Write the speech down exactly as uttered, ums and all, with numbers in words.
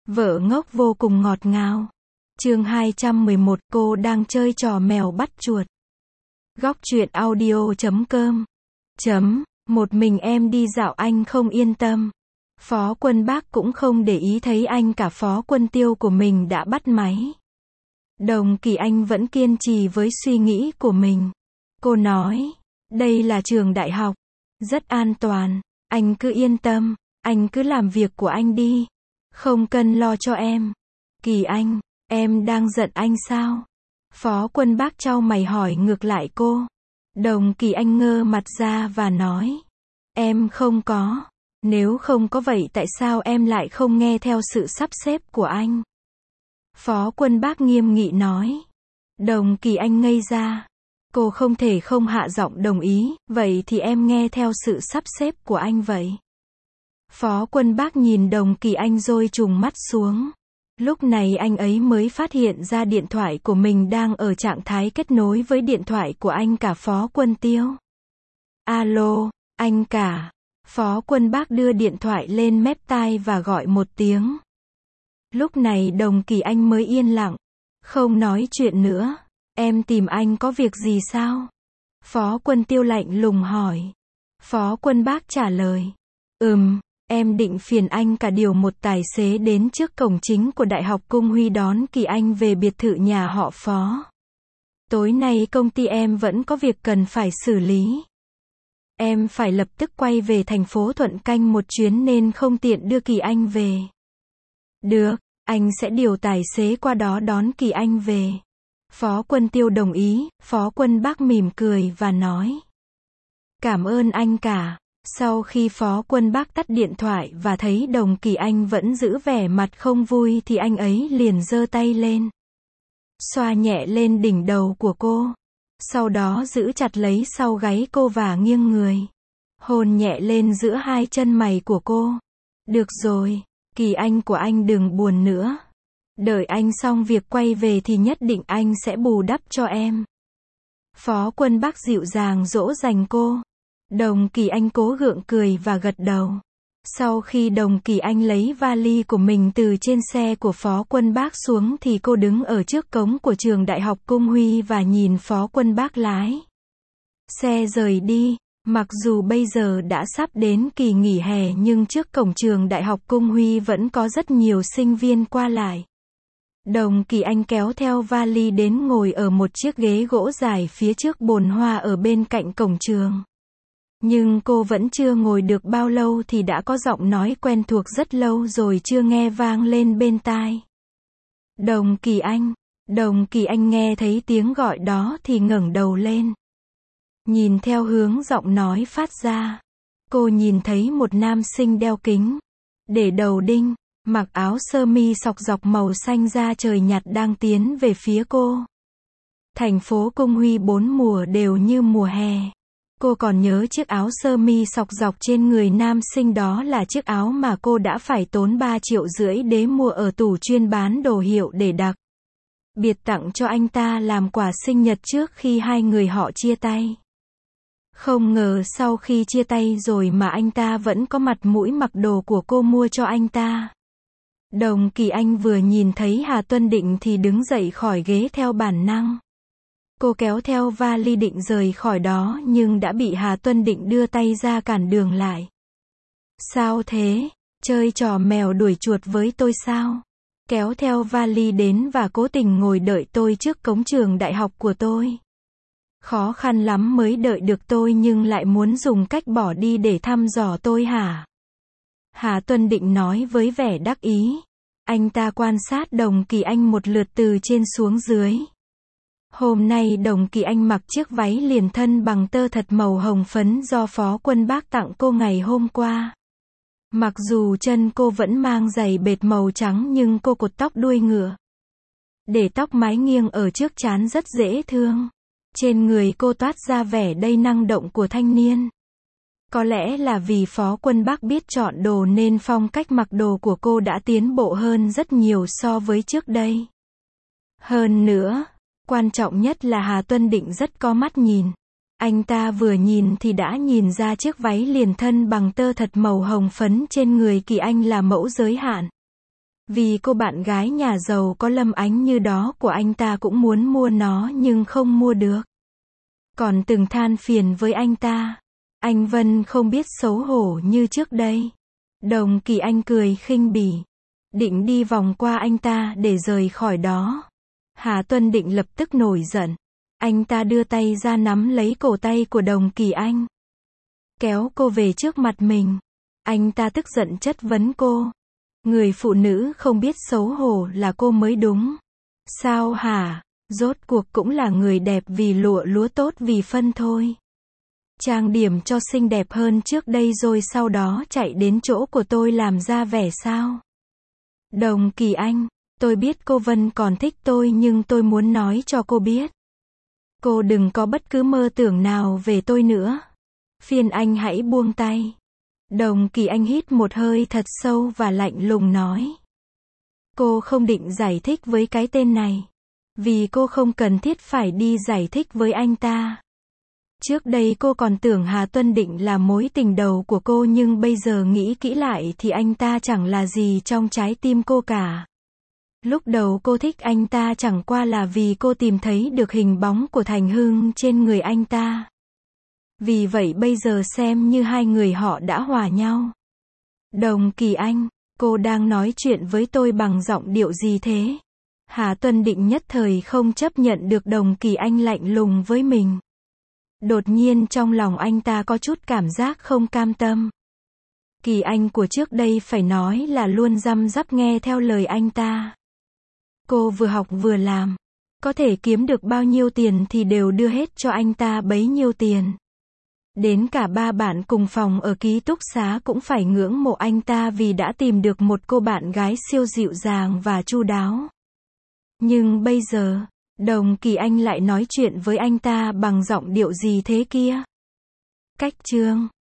Vợ ngốc vô cùng ngọt ngào. Chương hai trăm mười một, cô đang chơi trò mèo bắt chuột. Góc truyện audio chấm com. Chấm, một mình em đi dạo anh không yên tâm. Phó Quân Bác cũng không để ý thấy anh cả Phó Quân Tiêu của mình đã bắt máy. Đồng Kỳ Anh vẫn kiên trì với suy nghĩ của mình. Cô nói, đây là trường đại học, rất an toàn, anh cứ yên tâm, anh cứ làm việc của anh đi, không cần lo cho em. Kỳ Anh, em đang giận anh sao? Phó Quân Bác chau mày hỏi ngược lại cô. Đồng Kỳ Anh ngơ mặt ra và nói, em không có. Nếu không có vậy tại sao em lại không nghe theo sự sắp xếp của anh? Phó Quân Bác nghiêm nghị nói. Đồng Kỳ Anh ngây ra. Cô không thể không hạ giọng đồng ý, vậy thì em nghe theo sự sắp xếp của anh vậy. Phó Quân Bác nhìn Đồng Kỳ Anh rồi trùng mắt xuống. Lúc này anh ấy mới phát hiện ra điện thoại của mình đang ở trạng thái kết nối với điện thoại của anh cả Phó Quân Tiêu. Alo, anh cả. Phó Quân Bác đưa điện thoại lên mép tai và gọi một tiếng. Lúc này Đồng Kỳ Anh mới yên lặng. Không nói chuyện nữa. Em tìm anh có việc gì sao? Phó Quân Tiêu lạnh lùng hỏi. Phó Quân Bác trả lời. Ừm, em định phiền anh cả điều một tài xế đến trước cổng chính của Đại học Cung Huy đón Kỳ Anh về biệt thự nhà họ Phó. Tối nay công ty em vẫn có việc cần phải xử lý. Em phải lập tức quay về thành phố Thuận Canh một chuyến nên không tiện đưa Kỳ Anh về. Được, anh sẽ điều tài xế qua đó đón Kỳ Anh về. Phó Quân Tiêu đồng ý, Phó Quân Bác mỉm cười và nói. Cảm ơn anh cả. Sau khi Phó Quân Bác tắt điện thoại và thấy Đồng Kỳ Anh vẫn giữ vẻ mặt không vui thì anh ấy liền giơ tay lên. Xoa nhẹ lên đỉnh đầu của cô. Sau đó giữ chặt lấy sau gáy cô và nghiêng người. Hôn nhẹ lên giữa hai chân mày của cô. Được rồi, Kỳ Anh của anh đừng buồn nữa. Đợi anh xong việc quay về thì nhất định anh sẽ bù đắp cho em. Phó Quân Bác dịu dàng dỗ dành cô. Đồng Kỳ Anh cố gượng cười và gật đầu. Sau khi Đồng Kỳ Anh lấy vali của mình từ trên xe của Phó Quân Bác xuống thì cô đứng ở trước cổng của trường Đại học Cung Huy và nhìn Phó Quân Bác lái xe rời đi. Mặc dù bây giờ đã sắp đến kỳ nghỉ hè nhưng trước cổng trường Đại học Cung Huy vẫn có rất nhiều sinh viên qua lại. Đồng Kỳ Anh kéo theo vali đến ngồi ở một chiếc ghế gỗ dài phía trước bồn hoa ở bên cạnh cổng trường. Nhưng cô vẫn chưa ngồi được bao lâu thì đã có giọng nói quen thuộc rất lâu rồi chưa nghe vang lên bên tai. Đồng Kỳ Anh. Đồng Kỳ Anh nghe thấy tiếng gọi đó thì ngẩng đầu lên. Nhìn theo hướng giọng nói phát ra. Cô nhìn thấy một nam sinh đeo kính, để đầu đinh, mặc áo sơ mi sọc dọc màu xanh da trời nhạt đang tiến về phía cô. Thành phố Cung Huy bốn mùa đều như mùa hè. Cô còn nhớ chiếc áo sơ mi sọc dọc trên người nam sinh đó là chiếc áo mà cô đã phải tốn ba triệu rưỡi để mua ở tủ chuyên bán đồ hiệu để đặc biệt tặng cho anh ta làm quà sinh nhật trước khi hai người họ chia tay. Không ngờ sau khi chia tay rồi mà anh ta vẫn có mặt mũi mặc đồ của cô mua cho anh ta. Đồng Kỳ Anh vừa nhìn thấy Hà Tuân Định thì đứng dậy khỏi ghế theo bản năng. Cô kéo theo vali định rời khỏi đó nhưng đã bị Hà Tuân Định đưa tay ra cản đường lại. Sao thế? Chơi trò mèo đuổi chuột với tôi sao? Kéo theo vali đến và cố tình ngồi đợi tôi trước cổng trường đại học của tôi. Khó khăn lắm mới đợi được tôi nhưng lại muốn dùng cách bỏ đi để thăm dò tôi hả? Hà Tuân Định nói với vẻ đắc ý. Anh ta quan sát Đồng Kỳ Anh một lượt từ trên xuống dưới. Hôm nay Đồng Kỳ Anh mặc chiếc váy liền thân bằng tơ thật màu hồng phấn do Phó Quân Bác tặng cô ngày hôm qua. Mặc dù chân cô vẫn mang giày bệt màu trắng nhưng cô cột tóc đuôi ngựa. Để tóc mái nghiêng ở trước trán rất dễ thương. Trên người cô toát ra vẻ đầy năng động của thanh niên. Có lẽ là vì Phó Quân Bác biết chọn đồ nên phong cách mặc đồ của cô đã tiến bộ hơn rất nhiều so với trước đây. Hơn nữa, quan trọng nhất là Hà Tuân Định rất có mắt nhìn. Anh ta vừa nhìn thì đã nhìn ra chiếc váy liền thân bằng tơ thật màu hồng phấn trên người Kỳ Anh là mẫu giới hạn. Vì cô bạn gái nhà giàu có Lâm Ánh như đó của anh ta cũng muốn mua nó nhưng không mua được. Còn từng than phiền với anh ta. Anh Vân không biết xấu hổ như trước đây. Đồng Kỳ Anh cười khinh bỉ. Định đi vòng qua anh ta để rời khỏi đó. Hà Tuân Định lập tức nổi giận. Anh ta đưa tay ra nắm lấy cổ tay của Đồng Kỳ Anh. Kéo cô về trước mặt mình. Anh ta tức giận chất vấn cô. Người phụ nữ không biết xấu hổ là cô mới đúng. Sao hả? Rốt cuộc cũng là người đẹp vì lụa lúa tốt vì phân thôi. Trang điểm cho xinh đẹp hơn trước đây rồi sau đó chạy đến chỗ của tôi làm ra vẻ sao? Đồng Kỳ Anh, tôi biết cô Vân còn thích tôi nhưng tôi muốn nói cho cô biết. Cô đừng có bất cứ mơ tưởng nào về tôi nữa. Phiền anh hãy buông tay. Đồng Kỳ Anh hít một hơi thật sâu và lạnh lùng nói. Cô không định giải thích với cái tên này. Vì cô không cần thiết phải đi giải thích với anh ta. Trước đây cô còn tưởng Hà Tuân Định là mối tình đầu của cô nhưng bây giờ nghĩ kỹ lại thì anh ta chẳng là gì trong trái tim cô cả. Lúc đầu cô thích anh ta chẳng qua là vì cô tìm thấy được hình bóng của Thành Hưng trên người anh ta. Vì vậy bây giờ xem như hai người họ đã hòa nhau. Đồng Kỳ Anh, cô đang nói chuyện với tôi bằng giọng điệu gì thế? Hà Tuân Định nhất thời không chấp nhận được Đồng Kỳ Anh lạnh lùng với mình. Đột nhiên trong lòng anh ta có chút cảm giác không cam tâm. Kỳ Anh của trước đây phải nói là luôn răm rắp nghe theo lời anh ta. Cô vừa học vừa làm. Có thể kiếm được bao nhiêu tiền thì đều đưa hết cho anh ta bấy nhiêu tiền. Đến cả ba bạn cùng phòng ở ký túc xá cũng phải ngưỡng mộ anh ta vì đã tìm được một cô bạn gái siêu dịu dàng và chu đáo. Nhưng bây giờ, Đồng Kỳ Anh lại nói chuyện với anh ta bằng giọng điệu gì thế kia? Cách chương